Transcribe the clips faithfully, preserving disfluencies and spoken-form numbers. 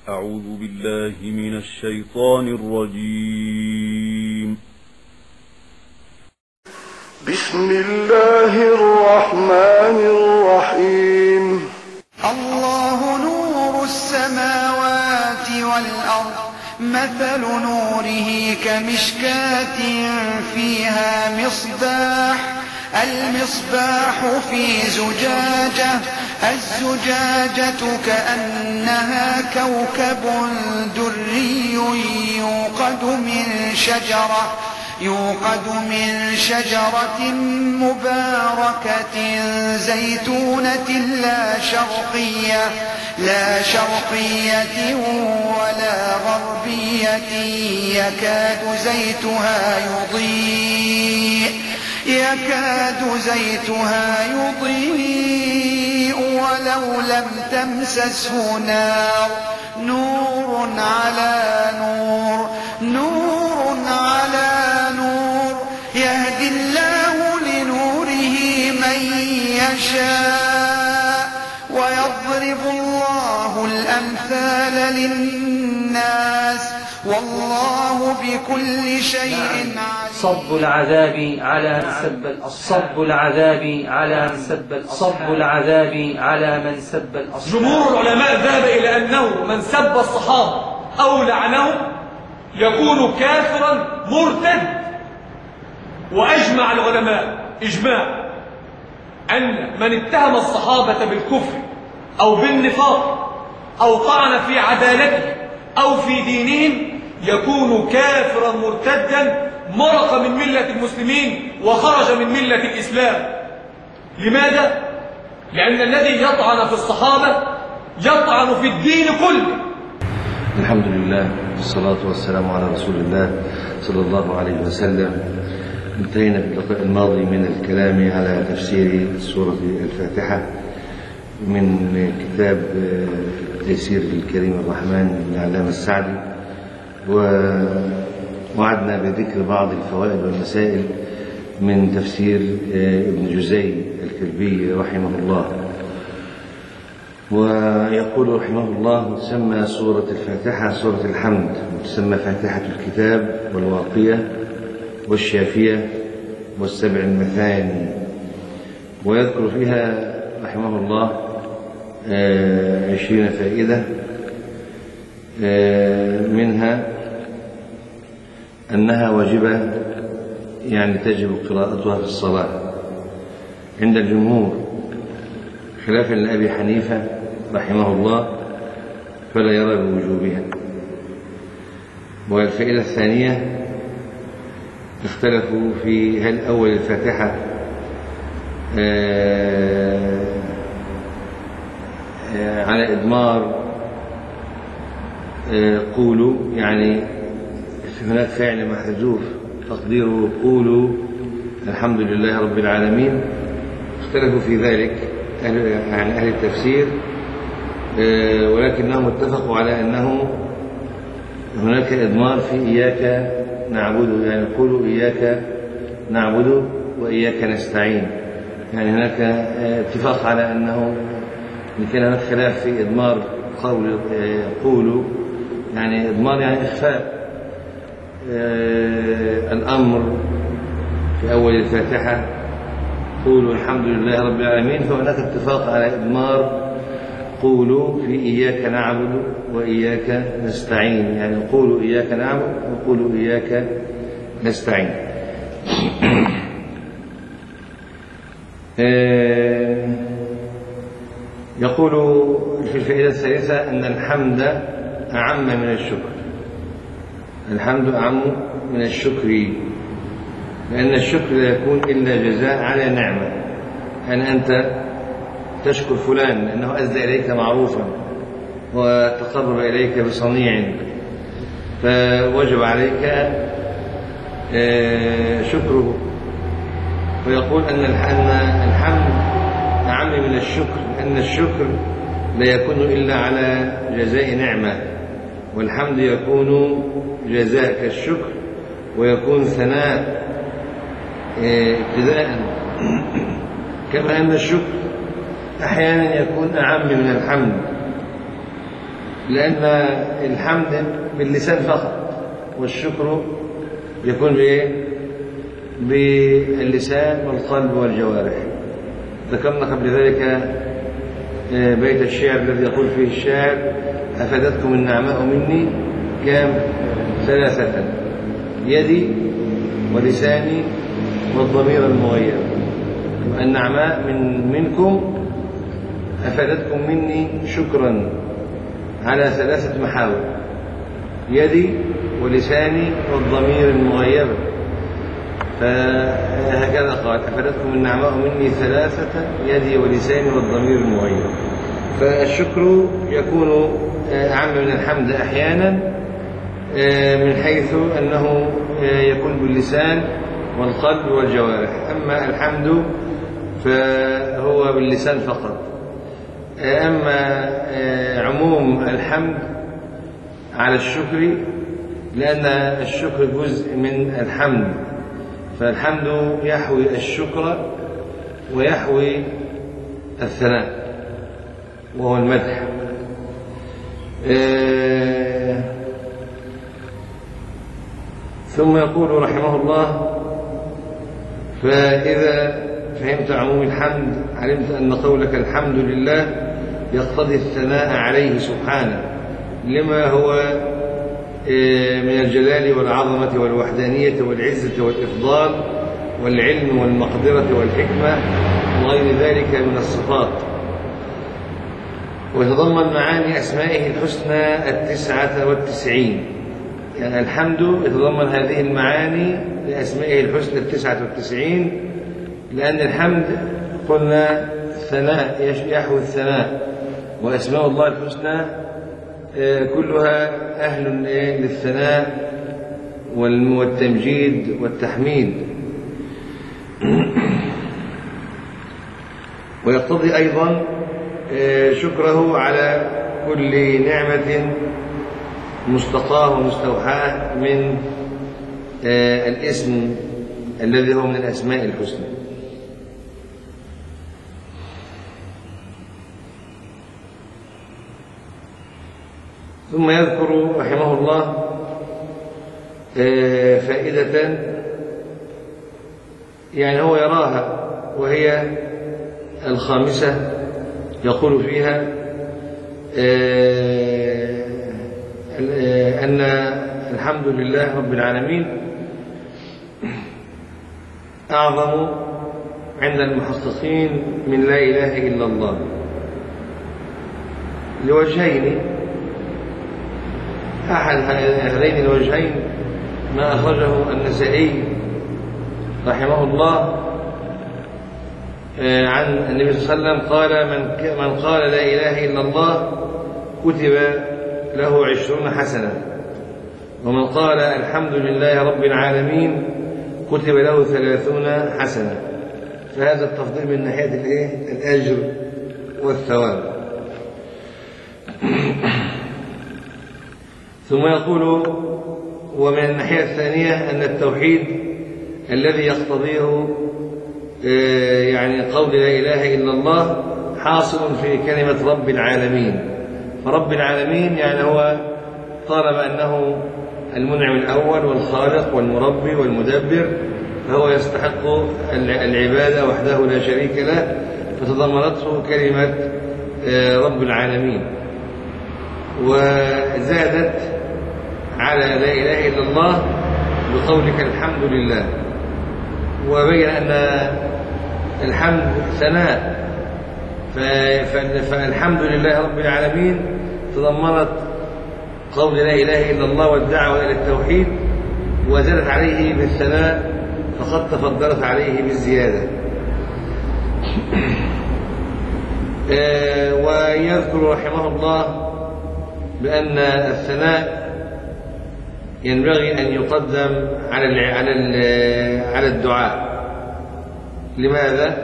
أعوذ بالله من الشيطان الرجيم. بسم الله الرحمن الرحيم. الله نور السماوات والأرض، مثل نوره كمشكاة فيها مصباح، المصباح في زجاجة، الزجاجة كأنها كوكب دري يوقد من شجرة يوقد من شجرة مباركة زيتونة لا شرقية لا شرقية ولا غربية يكاد زيتها يضيء يكاد زيتها يضيء ولو لم تمسسه نار، نور على نور نور على نور، يهدي الله لنوره من يشاء ويضرب الله الأمثال للناس والله بكل شيء عليم. صب العذاب على من سب صب العذاب على من سب صب العذاب على من سب الأصحاب. جمهور العلماء ذهب إلى أنه من سب الصحابة أو لعنهم يكون كافرا مرتد، وأجمع العلماء إجماع أن من اتهم الصحابة بالكفر أو بالنفاق أو طعن في عدالته أو في دينهم يكون كافرا مرتدا مرق من ملة المسلمين وخرج من ملة الإسلام. لماذا؟ لأن الذي يطعن في الصحابة يطعن في الدين كله. الحمد لله والصلاة والسلام على رسول الله صلى الله عليه وسلم. انتهينا في اللقاء الماضي من الكلام على تفسير سورة الفاتحة من كتاب تيسير الكريم الرحمن للعلامة السعدي، ووعدنا بذكر بعض الفوائد والمسائل من تفسير ابن جزي الكلبي رحمه الله. ويقول رحمه الله: تسمى سورة الفاتحة سورة الحمد، وتسمى فاتحة الكتاب والواقية والشافية والسبع المثاني. ويذكر فيها رحمه الله عشرين فائدة، منها أنها واجبة، يعني تجب قراءتها في الصلاة عند الجمهور، خلافا لأبي حنيفة رحمه الله فلا يرى بوجوبها. والفائدة الثانية اختلفوا في هل أول الفاتحة على إضمار قولوا، يعني هناك فعل محذوف تقديره قولوا الحمد لله رب العالمين. اختلفوا في ذلك أهل يعني أهل التفسير، ولكنهم اتفقوا على أنه هناك إضمار في إياك نعبد، يعني قولوا إياك نعبد وإياك نستعين. يعني هناك اتفاق على أنه إن كان هناك خلاف في إضمار قول قولوا، يعني إضمار يعني إخفاء الأمر في أول الفاتحة قولوا الحمد لله رب العالمين، فهناك اتفاق على إضمار قولوا في إياك نعبد وإياك نستعين، يعني قولوا إياك نعبد وقولوا إياك نستعين. يقول في الفائدة الثالثة أن الحمد أعم من الشكر. الحمد أعم من الشكر، لأن الشكر لا يكون إلا جزاء على نعمة. يعني أنت تشكر فلان لأنه أسدى إليك معروفا وتقرب إليك بصنيع، فوجب عليك شكره. ويقول أن الحمد أعم من الشكر، لأن الشكر لا يكون إلا على جزاء نعمة، والحمد يكون جزاء كالشكر، ويكون ثناء ابتداء. كما أن الشكر أحيانا يكون أعم من الحمد، لأن الحمد باللسان فقط، والشكر يكون بإيه؟ باللسان والقلب والجوارح. ذكرنا قبل ذلك بيت الشعر الذي يقول فيه الشاعر: أفادتكم النعماء مني كام؟ ثلاثة: يدي ولساني والضمير المغير. النعماء من منكم أفادتكم مني شكرا على ثلاثة محاور: يدي ولساني والضمير المغير. فهكذا قال: أفادتكم النعماء مني ثلاثة: يدي ولساني والضمير المغير. فالشكر يكون أعم من الحمد أحيانا، من حيث أنه يكون باللسان والقلب والجوارح. أما الحمد فهو باللسان فقط. أما عموم الحمد على الشكر، لأن الشكر جزء من الحمد، فالحمد يحوي الشكر ويحوي الثناء وهو المدح. ثم يقول رحمه الله: فإذا فهمت عموم الحمد علمت أن قولك الحمد لله يقتضي الثناء عليه سبحانه لما هو من الجلال والعظمة والوحدانية والعزة والإفضال والعلم والمقدرة والحكمة وغير ذلك من الصفات، ويتضمن معاني أسمائه الحسنى التسعة والتسعين. يعني الحمد يتضمن هذه المعاني لأسمائه الحسنى التسعة والتسعين، لأن الحمد قلنا ثناء يحوي الثناء، وأسماء الله الحسنى كلها أهل للثناء والتمجيد والتحميد. ويقتضي أيضا شكره على كل نعمة مستقاه ومستوحاه من الاسم الذي هو من الأسماء الحسنى. ثم يذكر رحمه الله فائدة يعني هو يراها، وهي الخامسة، يقول فيها أن الحمد لله رب العالمين أعظم عند المحققين من لا إله إلا الله لوجهين. أحد هذين الوجهين ما أخرجه النسائي رحمه الله عن النبي صلى الله عليه وسلم قال: من قال لا إله إلا الله كتب له عشرون حسنة، ومن قال الحمد لله رب العالمين كتب له ثلاثون حسنة. فهذا التفضيل من ناحية الأجر والثواب. ثم يقول: ومن الناحية الثانية أن التوحيد الذي يقتضيه يعني قول لا إله إلا الله حاصل في كلمة رب العالمين. فرب العالمين يعني هو طالما أنه المنعم الأول والخالق والمربي والمدبر، فهو يستحق العبادة وحده لا شريك له، فتضمنته كلمة رب العالمين. وزادت على لا إله إلا الله بقولك الحمد لله، وبين أن الحمد ثناء، فالحمد لله رب العالمين تضمنت قول لا إله إلا الله والدعوة إلى التوحيد، وزادت عليه بالثناء فقد تفضلت عليه بالزيادة. ويذكر رحمه الله بأن الثناء ينبغي أن يقدم على على على الدعاء. لماذا؟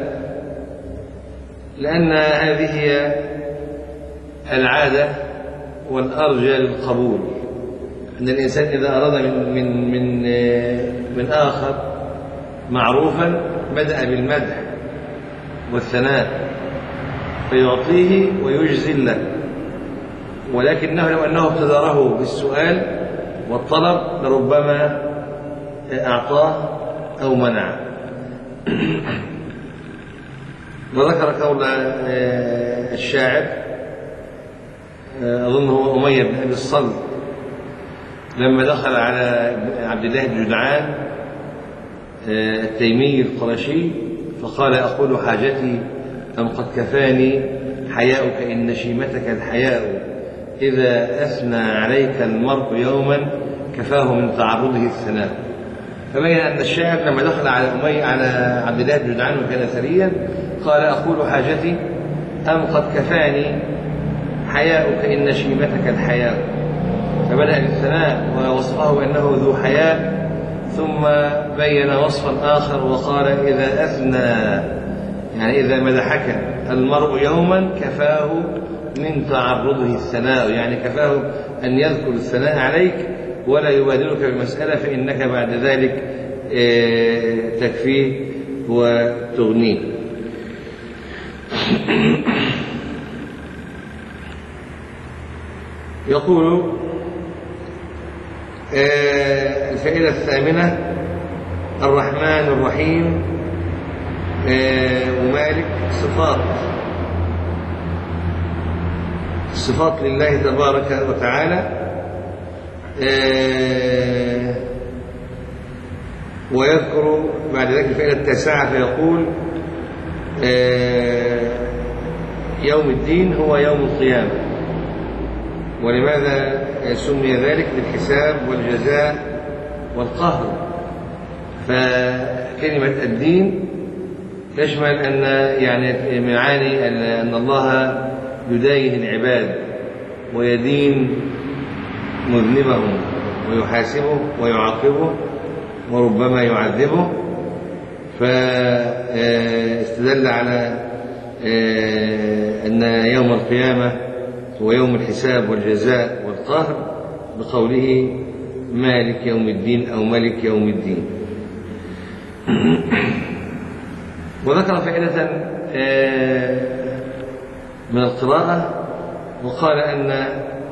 لأن هذه هي العادة والأرجى للقبول، أن الإنسان إذا أراد من من من من آخر معروفا بدأ بالمدح والثناء فيعطيه ويجزل له، ولكنه لو أنه ابتدره بالسؤال والطلب لربما أعطاه أو منع. وذكر قول الشاعر أظنه أمية بن أبي الصلت لما دخل على عبد الله بن جدعان التيمي القرشي فقال: أقول حاجتي أم قد كفاني حياؤك إن شيمتك الحياء، إذا أثنى عليك المرء يوما كفاه من تعرضه الثناء. فبين أن الشاعر لما دخل على أمي على عبد الله بن جدعان وكان ثريا قال: أقول حاجتي أم قد كفاني حياؤك إن شيمتك الحياء، فبدأ بالثناء ووصفه بأنه ذو حياء، ثم بين وصفا آخر وقال: إذا أثنى يعني إذا مدحك المرء يوما كفاه من تعرضه الثناء، يعني كفاه أن يذكر الثناء عليك ولا يبادرك بمسألة فإنك بعد ذلك تكفيه وتغنيه. يقول الفائدة الثامنة: الرحمن الرحيم ومالك صفات صفات لله تبارك وتعالى، ويذكر بعد ذلك الفائدة التاسعة فيقول: يوم الدين هو يوم القيامة. ولماذا سمي ذلك؟ للحساب والجزاء والقهر. فكلمة الدين تشمل أن يعني معاني أن الله يداين العباد ويدين مذنبهم ويحاسبه ويعاقبه وربما يعذبه. فاستدل على أن يوم القيامة هو يوم الحساب والجزاء والقهر بقوله مالك يوم الدين أو ملك يوم الدين. وذكر فائدة من القراءة وقال أن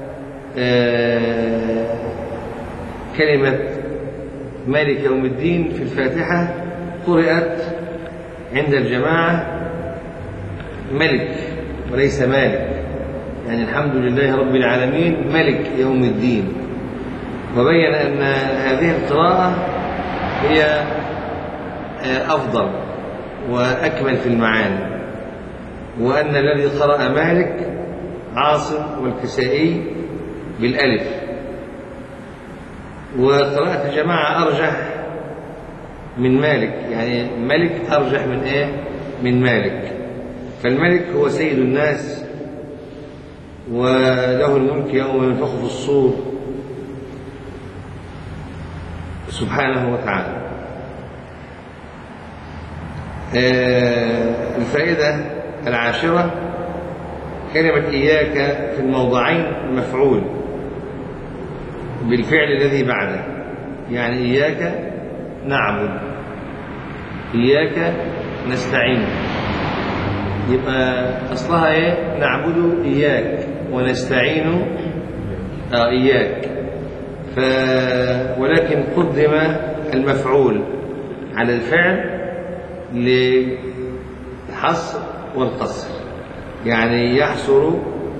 كلمة مالك يوم الدين في الفاتحة قرأت عند الجماعة ملك وليس مالك، يعني الحمد لله رب العالمين ملك يوم الدين. وبين أن هذه القراءة هي أفضل وأكمل في المعاني، وأن الذي قرأ مالك عاصم والكسائي بالألف، وقراءة الجماعة أرجح من مالك، يعني ملك أرجح من إيه؟ من مالك. فالملك هو سيد الناس وله الملك يوم ينفخ في الصور سبحانه وتعالى. آه الفائدة العاشرة: كلمة إياك في الموضعين مفعول بالفعل الذي بعده، يعني إياك نعبد إياك نستعين، يبقى أصلها إيه؟ نعبد إياك ونستعين آه إياك. ف... ولكن قدم المفعول على الفعل للحصر والقصر، يعني يحصر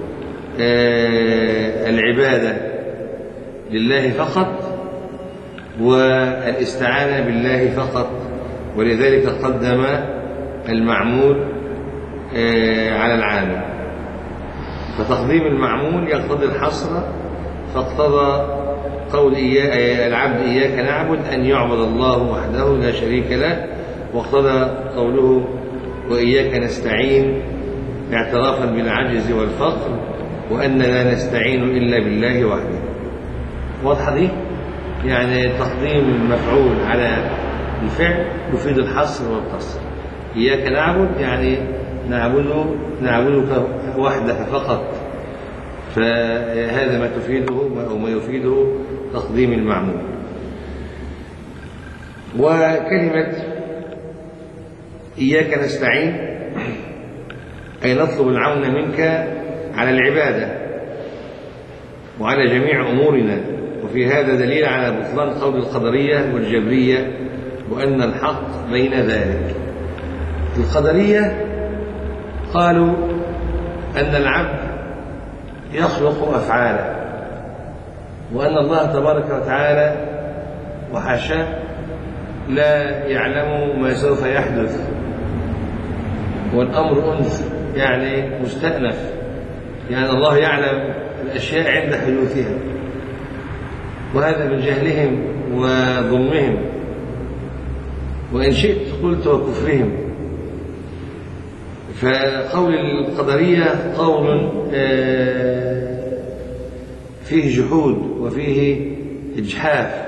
آه العبادة لله فقط والاستعانة بالله فقط، ولذلك قدم المعمول آه على العامل. فتقديم المعمول يقتضي الحصر، فاقتضى قول إياه العبد إياك نعبد أن يعبد الله وحده لا شريك له، واقتضى قوله وإياك نستعين اعترافا بالعجز والفقر وأن لا نستعين إلا بالله وحده. واضحة دي؟ يعني تقديم المفعول على الفعل يفيد الحصر والقصر. إياك نعبد يعني نعبده نعبدك وحدك فقط، فهذا ما تفيده أو ما يفيده تقديم المعمول. وكلمة إياك نستعين أي نطلب العون منك على العبادة، وعلى جميع أمورنا. وفي هذا دليل على بطلان قول القدرية والجبرية وأن الحق بين ذلك. القدرية قالوا أن العبد يخلق أفعاله، وأن الله تبارك وتعالى وحاشاه لا يعلم ما سوف يحدث، والأمر أنف يعني مستأنف، يعني الله يعلم الأشياء عند حدوثها، وهذا من جهلهم وظلمهم، وإن شئت قلت وكفرهم. فقول القدرية قول فيه جحود وفيه إجحاف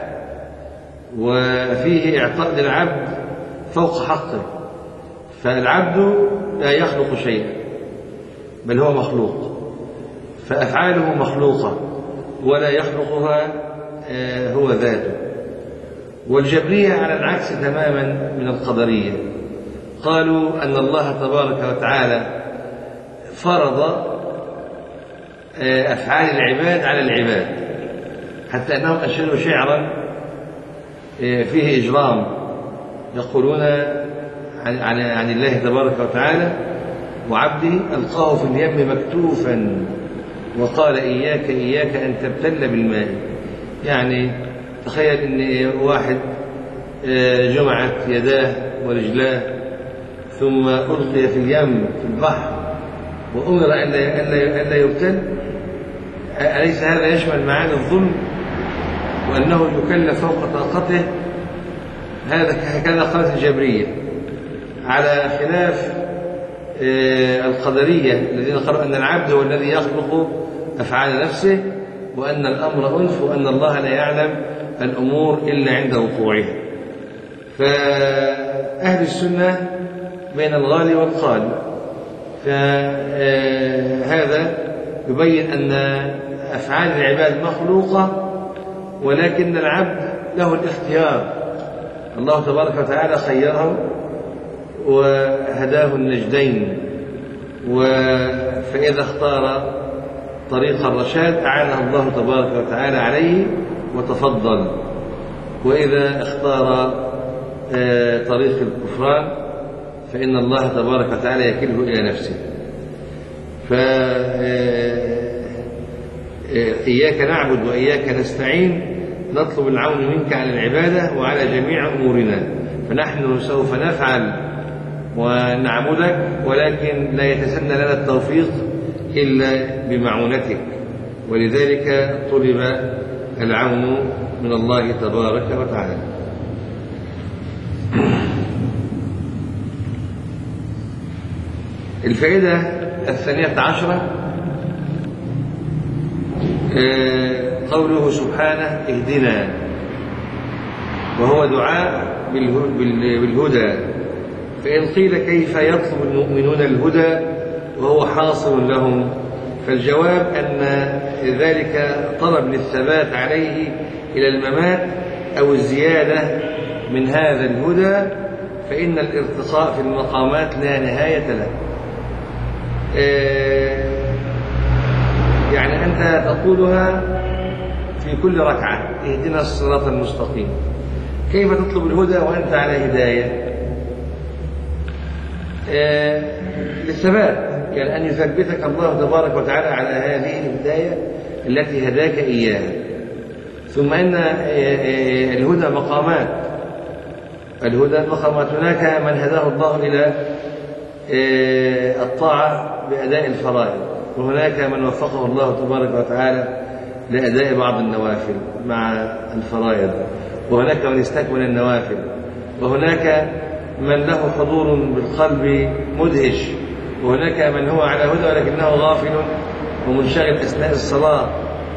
وفيه إعطاء للعبد فوق حقه. فالعبد لا يخلق شيئا بل هو مخلوق، فأفعاله مخلوقة ولا يخلقها هو ذاته. والجبرية على العكس تماما من القدرية، قالوا أن الله تبارك وتعالى فرض أفعال العباد على العباد، حتى أنهم أنشدوا شعرا فيه إجرام، يقولون عن عن الله تبارك وتعالى: وعبده ألقاه في اليم مكتوفا وقال إياك إياك أن تبتل بالماء. يعني تخيل أن واحد جمعت يداه ورجلاه ثم ألقي في اليم في البحر وأمر أن لا يبتل، أليس هذا يشمل معاني الظلم وأنه يكلف فوق طاقته؟ هذا هكذا قالت الجبرية، على خلاف القدرية الذين قالوا أن العبد هو الذي يخلق أفعال نفسه، وأن الأمر أنف، وأن الله لا يعلم الأمور إلا عند وقوعها. فأهل السنة بين الغالي والقال، فهذا يبين أن أفعال العباد مخلوقة ولكن العبد له الاختيار. الله تبارك وتعالى خيره وهداه النجدين، فإذا اختار طريق الرشاد أعانه الله تبارك وتعالى عليه وتفضل، وإذا اختار طريق الكفران فإن الله تبارك وتعالى يكله إلى نفسه. فإياك نعبد وإياك نستعين، نطلب العون منك على العبادة وعلى جميع أمورنا، فنحن سوف نفعل ونعبدك، ولكن لا يتسنى لنا التوفيق إلا بمعونتك، ولذلك طلب العون من الله تبارك وتعالى. الفائدة الثانية عشرة قوله سبحانه: اهدنا، وهو دعاء بالهدى. فإن قيل كيف يطلب المؤمنون الهدى وهو حاصل لهم؟ فالجواب أن ذلك طلب للثبات عليه إلى الممات أو الزيادة من هذا الهدى، فإن الارتقاء في المقامات لا نهاية له. يعني أنت تقولها في كل ركعة: اهدنا الصراط المستقيم. كيف تطلب الهدى وأنت على هداية؟ للثبات، يعني أن يثبتك الله تبارك وتعالى على هذه الهداية التي هداك إياها. ثم أن الهدى مقامات، الهدى مقامات. هناك من هداه الله إلى الطاعة بأداء الفرائض، وهناك من وفقه الله تبارك وتعالى لأداء بعض النوافل مع الفرائض، وهناك من استكمل النوافل، وهناك من له حضور بالقلب مدهش، وهناك من هو على هدى ولكنه غافل ومنشغل أثناء الصلاة.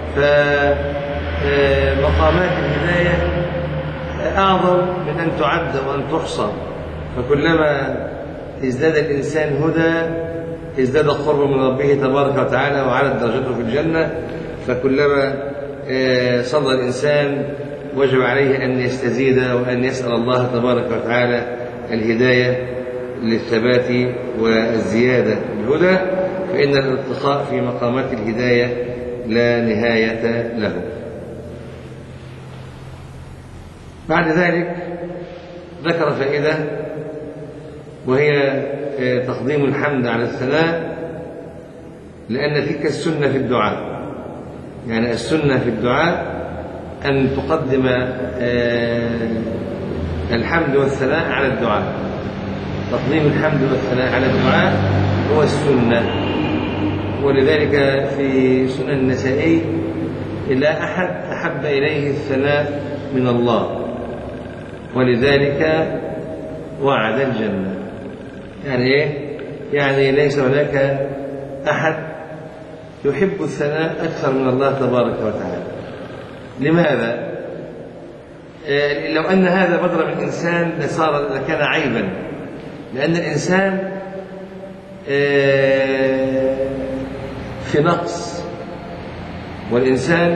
فمقامات الهداية أعظم من أن تعد وأن تحصى، فكلما ازداد الإنسان هدى ازداد قرب من ربه تبارك وتعالى وعلت درجته في الجنة. فكلما صلى الإنسان وجب عليه أن يستزيد وأن يسأل الله تبارك وتعالى الهداية للثبات والزيادة بالهدى، فإن الارتقاء في مقامات الهداية لا نهاية له. بعد ذلك ذكر فائدة وهي تقديم الحمد على الثناء، لأن تلك السنة في الدعاء. يعني السنة في الدعاء أن تقدم الحمد والثناء على الدعاء. تقديم الحمد والثناء على الدعاء هو السنة. ولذلك في سنن النسائي لا أحد أحب إليه الثناء من الله، ولذلك وعد الجنة. يعني إيه؟ يعني ليس هناك أحد يحب الثناء أكثر من الله تبارك وتعالى. لماذا؟ لو أن هذا بدر من الإنسان لصار لكان عيبا، لأن الإنسان في نقص، والإنسان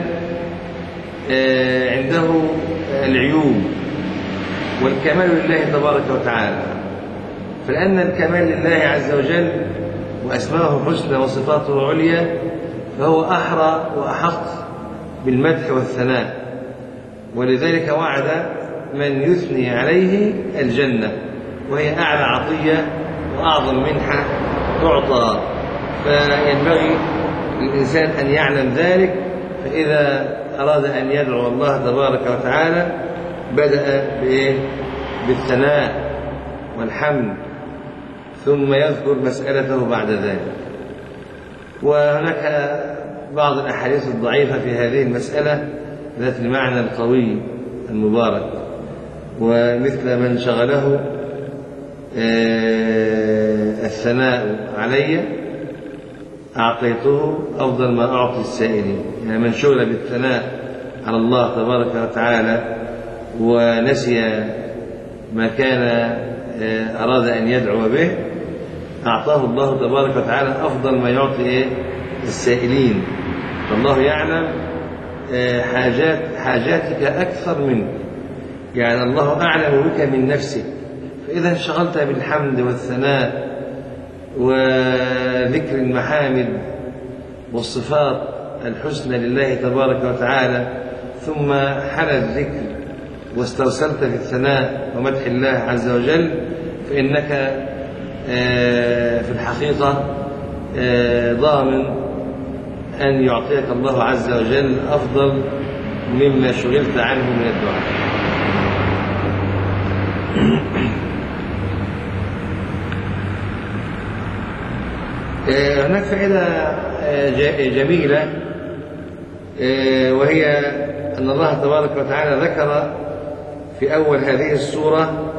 عنده العيوب، والكمال لله تبارك وتعالى. فلأن الكمال لله عز وجل وأسماءه الحسنى وصفاته العليا، فهو أحرى وأحق بالمدح والثناء. ولذلك وعد من يثني عليه الجنة، وهي أعلى عطية وأعظم منحة تعطى. فينبغي للإنسان أن يعلم ذلك، فإذا أراد أن يدعو الله تبارك وتعالى بدأ بالثناء والحمد، ثم يذكر مسألته بعد ذلك. وهناك بعض الأحاديث الضعيفة في هذه المسألة ذات المعنى القوي المبارك، ومثل من شغله الثناء علي أعطيته أفضل ما أعطي السائلين. يعني من شغل بالثناء على الله تبارك وتعالى ونسي ما كان أراد أن يدعو به، أعطاه الله تبارك وتعالى أفضل ما يعطي السائلين. فالله يعلم حاجات حاجاتك أكثر منك، يعني الله أعلم بك من نفسك. فإذا انشغلت بالحمد والثناء وذكر المحامد والصفات الحسنى لله تبارك وتعالى، ثم حل الذكر واسترسلت في الثناء ومدح الله عز وجل، فإنك في الحقيقة ضامن أن يعطيك الله عز وجل أفضل مما شغلت عنه من الدعاء. هناك فائدة جميلة، وهي أن الله تبارك وتعالى ذكر في أول هذه السورة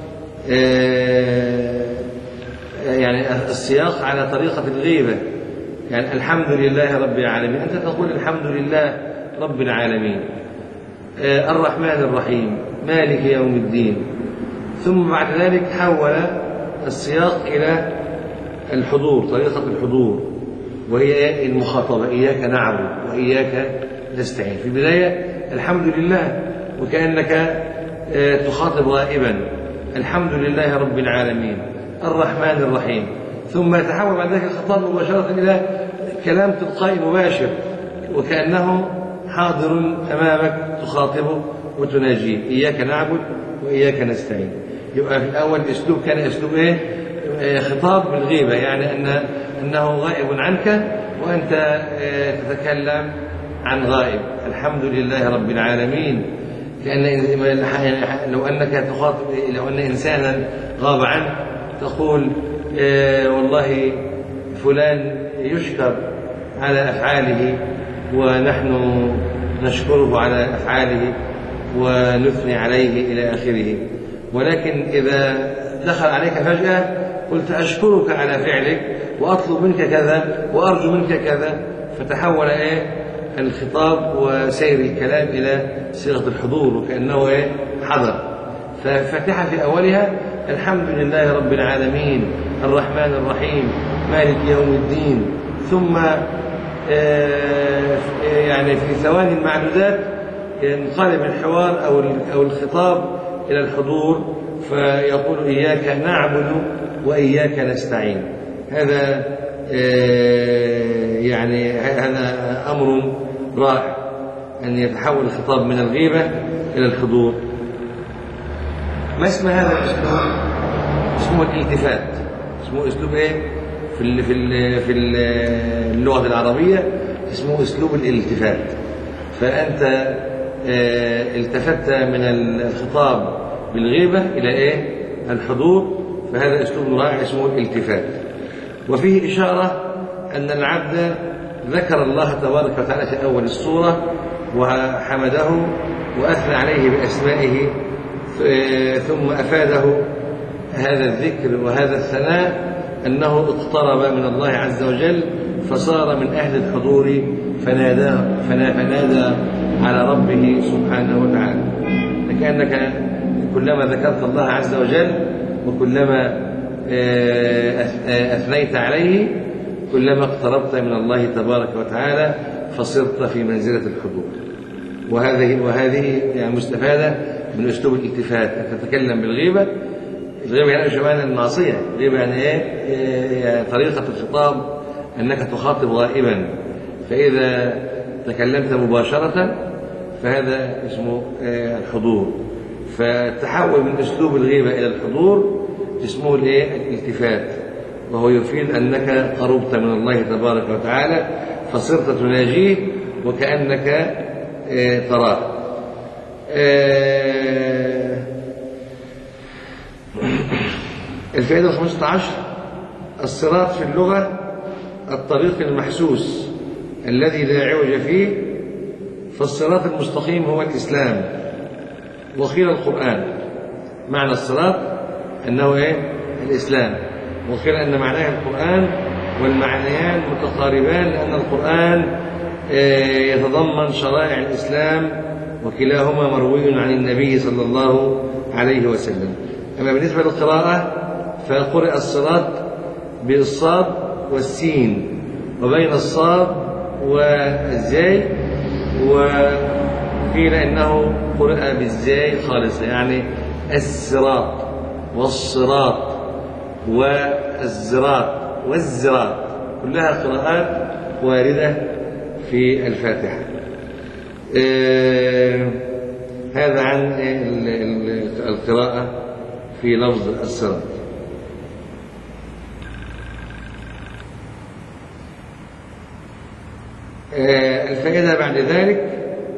يعني السياق على طريقة الغيبة. يعني الحمد لله رب العالمين، أنت تقول الحمد لله رب العالمين، الرحمن الرحيم، مالك يوم الدين. ثم بعد ذلك حول السياق إلى الحضور، طريقة الحضور، وهي المخاطبة، إياك نعبد وإياك نستعين. في البداية الحمد لله، وكأنك تخاطب غائبا، الحمد لله رب العالمين الرحمن الرحيم. ثم يتحول بعد ذلك الخطاب مباشرة إلى كلام تلقائي مباشر، وكأنه حاضر أمامك تخاطبه وتناجيه، إياك نعبد وإياك نستعين. يبقى في الأول الأسلوب كان أسلوب إيه؟ خطاب بالغيبة، يعني أن أنه غائب عنك وأنت تتكلم عن غائب. الحمد لله رب العالمين، كأن لو أنك تخاطب، لو أن إنسانا غاب عنك تقول والله فلان يشكر على أفعاله ونحن نشكره على أفعاله ونثني عليه إلى آخره. ولكن إذا دخل عليك فجأة قلت أشكرك على فعلك وأطلب منك كذا وأرجو منك كذا، فتحول إيه الخطاب وسير الكلام إلى صيغة الحضور، وكأنه إيه حضر. ففتح في أولها الحمد لله رب العالمين الرحمن الرحيم مالك يوم الدين. ثم يعني في ثواني معدودات ينقلب الحوار أو أو الخطاب إلى الحضور، فيقول إياك نعبد وإياك نستعين. هذا يعني هذا أمر رائع أن يتحول الخطاب من الغيبة إلى الحضور. ما اسم هذا الأسلوب؟ اسمه الالتفات. اسمه أسلوب إيه؟ في ال في ال في اللغة العربية اسمه أسلوب الالتفات. فأنت التفت من الخطاب بالغيبة إلى إيه؟ الحضور، فهذا أسلوب رائع اسمه الالتفات. وفيه إشارة أن العبد ذكر الله تبارك وتعالى في أول السورة وحمده وأثنى عليه بأسمائه، ثم أفاده هذا الذكر وهذا الثناء أنه اقترب من الله عز وجل فصار من أهل الحضور فنادى, فنادى على ربه سبحانه وتعالى. لكأنك كلما ذكرت الله عز وجل وكلما أثنيت عليه كلما اقتربت من الله تبارك وتعالى فصرت في منزلة الحضور. وهذه وهذه يعني مستفادة من أسلوب الالتفات، أن تتكلم بالغيبة. الغيبة يعني شمال المعصية. الغيبة يعني إيه؟ يعني طريقة الخطاب أنك تخاطب غائبا، فإذا تكلمت مباشرة فهذا اسمه الحضور. فالتحول من أسلوب الغيبة إلى الحضور اسمه الالتفات، وهو يفيد أنك قربت من الله تبارك وتعالى فصرت تناجيه وكأنك تراه. الفائدة الخامسة عشر: الصراط في اللغة الطريق المحسوس الذي لا عوج فيه، فالصراط المستقيم هو الإسلام. وقيل القرآن. معنى الصراط أنه إيه؟ الإسلام. وقيل أن معناه القرآن، والمعنيان متقاربان لأن القرآن يتضمن شرائع الإسلام وكلاهما مروي عن النبي صلى الله عليه وسلم. أما بالنسبة للقراءة فقرئ الصراط بالصاد والسين وبين الصاد والزاي، وقيل إنه قرئ بالزاي خالصة، يعني الصراط والصراط والزراط والزراط، كلها قراءات واردة في الفاتحة. آه هذا عن القراءة في لفظ الصراط. آه الفائدة بعد ذلك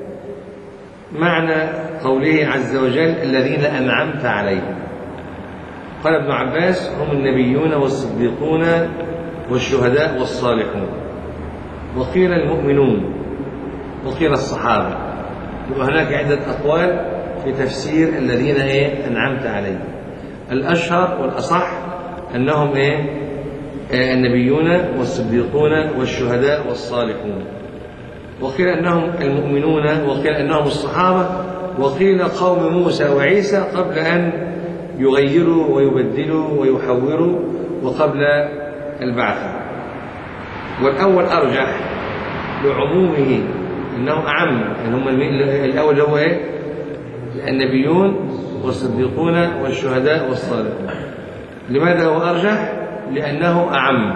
معنى قوله عز وجل الذين أنعمت عليهم. قال ابن عباس: هم النبيون والصديقون والشهداء والصالحون. وقيل المؤمنون، وقيل الصحابة. وهناك عدة أقوال في تفسير الذين إيه أنعمت عليهم. الأشهر والأصح أنهم إيه آه النبيون والصديقون والشهداء والصالحون. وقيل أنهم المؤمنون، وقيل أنهم الصحابة، وقيل قوم موسى وعيسى قبل أن يغيروا ويبدلوا ويحوروا وقبل البعث. والأول أرجح لعمومه أنه أعم، يعني هم الأول هو إيه؟ النبيون والصديقون والشهداء والصالحون. لماذا هو أرجح؟ لأنه أعم،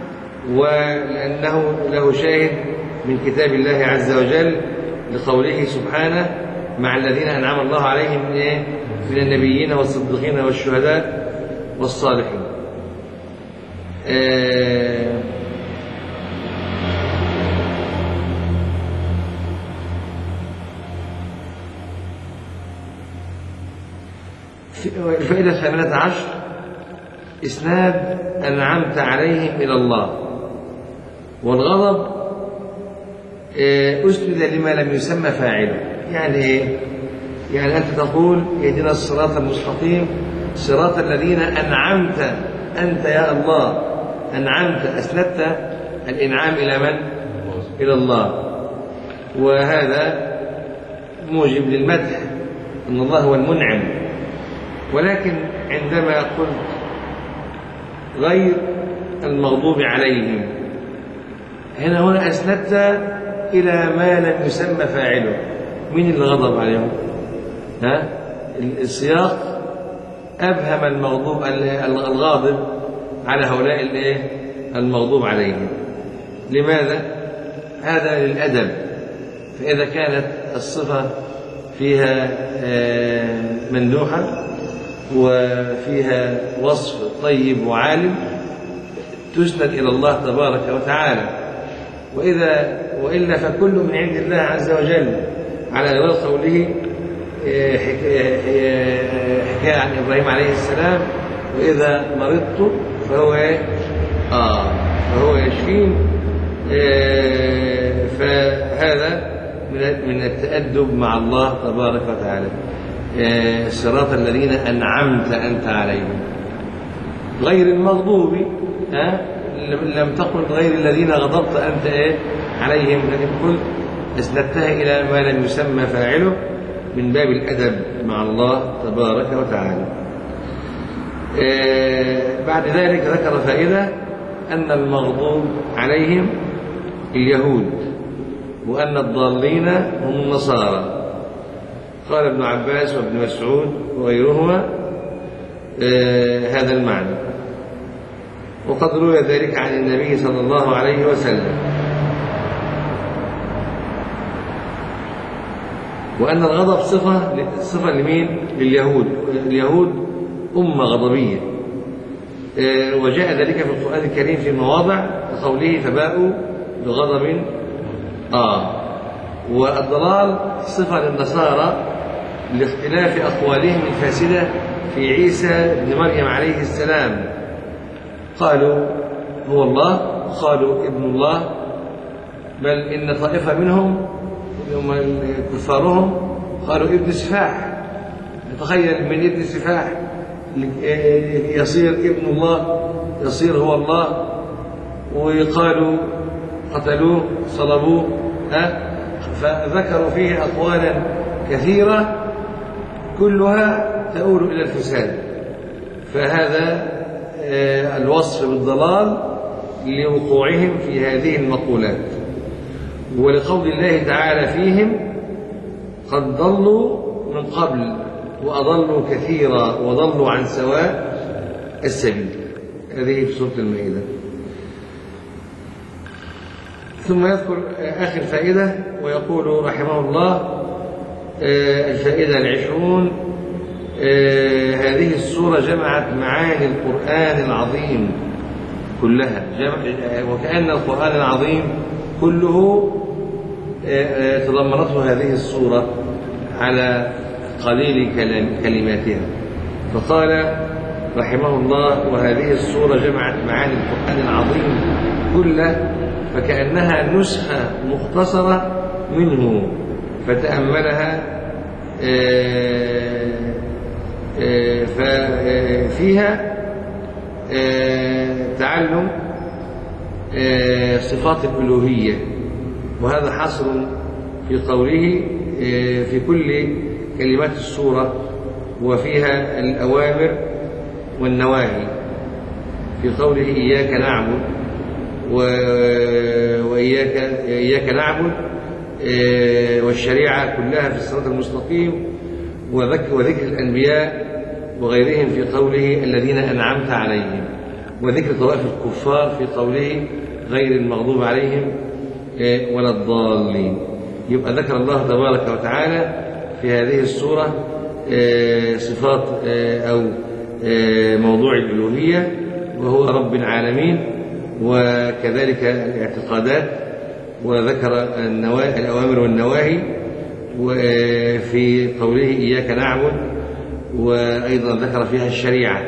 ولأنه له شاهد من كتاب الله عز وجل لقوله سبحانه: مع الذين أنعم الله عليهم من إيه؟ من النبيين والصديقين والشهداء والصالحين. آه الفائدة الثامنة عشر: إسناد أنعمت عليهم إلى الله. والغضب أسند لما لم يسمى فاعله. يعني إيه؟ يعني أنت تقول: اهدنا الصراط المستقيم صراط الذين أنعمت أنت يا الله. أنعمت، أسندت الإنعام إلى من؟ إلى الله. وهذا موجب للمدح أن الله هو المنعم. ولكن عندما قلت غير المغضوب عليهم، هنا هنا أسندت إلى ما لم يسمى فاعله. مين اللي غضب عليهم؟ ها؟ السياق أبهم المغضوب الغاضب على هؤلاء الايه المغضوب عليهم. لماذا؟ هذا للأدب. فإذا كانت الصفة فيها مندوحة وفيها وصف طيب وعالم تسند إلى الله تبارك وتعالى، وإذا وإلا فكل من عند الله عز وجل، على غير قوله حكاية عن إبراهيم عليه السلام: وإذا مرضت فهو آه فهو يشفين. فهذا من التأدب مع الله تبارك وتعالى. صراط الذين أنعمت أنت عليهم، غير المغضوب، ها لم تقل غير الذين غضبت أنت إيه عليهم، لكن قلت أسندتها إلى ما لم يسمى فاعله من باب الأدب مع الله تبارك وتعالى. بعد ذلك ذكر فائدة أن المغضوب عليهم اليهود، وأن الضالين هم النصارى. قال ابن عباس وابن مسعود وغيرهما هذا المعنى، وقد روي ذلك عن النبي صلى الله عليه وسلم. وأن الغضب صفة صفة لمين؟ لليهود. اليهود أمة غضبية، وجاء ذلك في القرآن الكريم في مواضع كقوله: فباءوا بغضب. آه والضلال صفة للنصارى لاختلاف أقوالهم الفاسدة في عيسى بن مريم عليه السلام. قالوا هو الله، قالوا ابن الله، بل إن طائفة منهم كفارهم قالوا ابن سفاح. تخيل من ابن سفاح يصير ابن الله، يصير هو الله. ويقالوا قتلوه صلبوه. ها فذكروا فيه أقوالا كثيرة كلها تؤول إلى الفساد. فهذا الوصف بالضلال لوقوعهم في هذه المقولات، ولقول الله تعالى فيهم: قد ضلوا من قبل وأضلوا كثيرا وضلوا عن سواء السبيل. هذه في سورة المائدة. ثم يذكر آخر فائدة ويقول رحمه الله: الفائدة العشرون: هذه السورة جمعت معاني القرآن العظيم كلها، وكأن القرآن العظيم كله تضمنته هذه السورة على قليل كلماتها. فقال رحمه الله: وهذه السورة جمعت معاني القرآن العظيم كله، فكأنها نسخة مختصرة منه، فتأملها ففيها تعلم صفات الألوهية، وهذا حصر في قوله في كل كلمات السورة، وفيها الأوامر والنواهي. في قوله: إياك نعبد وإياك إياك نعبد، والشريعة كلها في الصراط المستقيم، وذكر, وذكر الأنبياء وغيرهم في قوله: الذين أنعمت عليهم، وذكر طوائف الكفار في قوله: غير المغضوب عليهم ولا الضالين. يبقى ذكر الله تبارك وتعالى في هذه السورة صفات أو موضوع الألوهية، وهو رب العالمين، وكذلك الاعتقادات، وذكر الأوامر والنواهي، وفي قوله: إياك نعبد، وأيضا ذكر فيها الشريعة،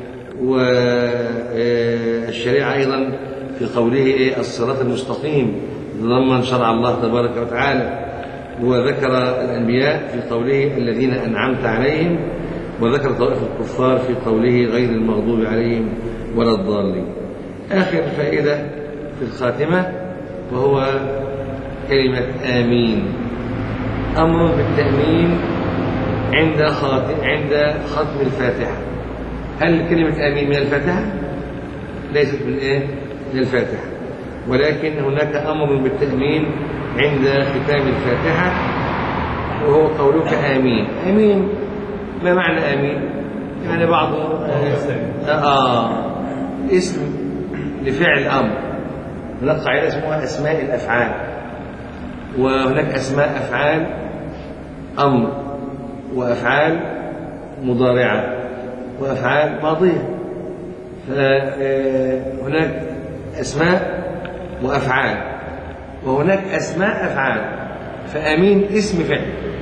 والشريعة أيضا في قوله: الصراط المستقيم، ضمن شرع الله تبارك وتعالى. وذكر الأنبياء في قوله: الذين أنعمت عليهم، وذكر طائف الكفار في قوله: غير المغضوب عليهم ولا الضالين. آخر فائدة في الخاتمة وهو كلمة آمين. أمر بالتأمين عند خاتم عند ختم الفاتحة. هل كلمة آمين من الفاتحة؟ ليست من إيه؟ من الفاتحة، ولكن هناك أمر بالتأمين عند ختام الفاتحة، وهو قولك آمين. آمين ما معنى آمين؟ يعني بعض آه, آه اسم لفعل أمر، هناك قاعدة اسمها أسماء الأفعال، وهناك أسماء أفعال أمر، وأفعال مضارعة، وأفعال ماضية. فهناك أسماء وأفعال، وهناك أسماء أفعال. فأمين اسم فعل،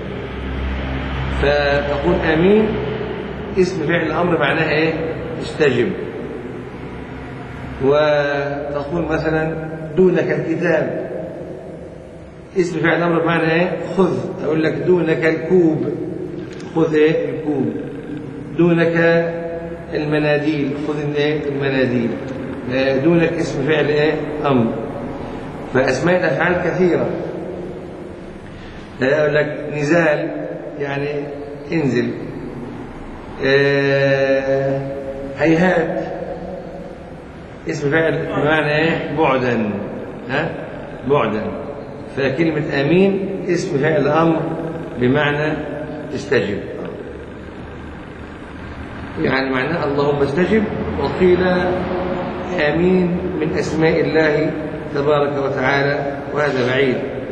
فتقول أمين اسم فعل الأمر معناها إيه؟ استجب. وتقول مثلا دونك الكتاب، اسم فعل الأمر بمعنى إيه؟ خذ. أقول لك دونك الكوب، خذ إيه؟ الكوب. دونك المناديل، خذ إيه؟ المناديل. دونك اسم فعل إيه؟ أمر. فأسماء الأفعال كثيرة. أقول لك نزال يعني انزل. هيهات اسم فعل بمعنى إيه؟ بعدا. ها؟ بعدا. فكلمة أمين اسم فعل أمر بمعنى استجب، يعني معناه اللهم استجب. وقيل آمين من أسماء الله تبارك وتعالى، وهذا بعيد.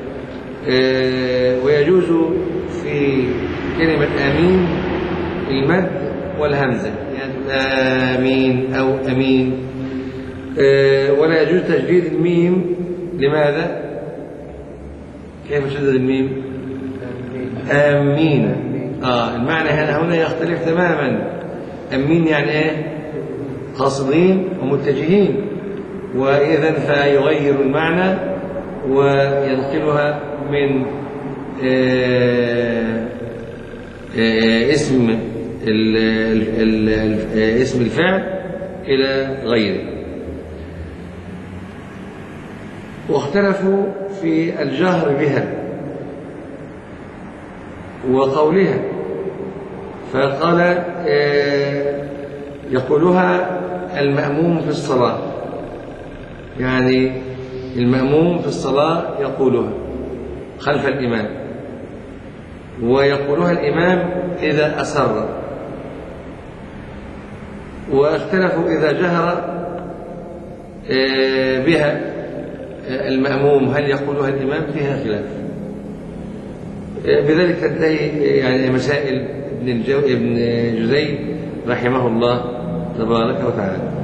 ويجوز في كلمة آمين المد والهمزة، يعني آمين أو أمين. ولا يجوز تجديد الميم. لماذا؟ كيف تشدد الميم؟ آمين. آه المعنى هنا هنا يختلف تماما. أمين يعني إيه؟ قاصدين ومتجهين، وإذا فيغير المعنى وينقلها من آه آه اسم ال ال ال اسم الفعل إلى غيره. واختلفوا في الجهر بها وقولها، فقال يقولها المأموم في الصلاة، يعني المأموم في الصلاة يقولها خلف الإمام، ويقولها الإمام إذا أسر. واختلفوا إذا جهر بها المأموم هل يقولها الإمام؟ فيها خلاف. بذلك تنتهي يعني مسائل ابن الجو ابن جزي رحمه الله تبارك وتعالى.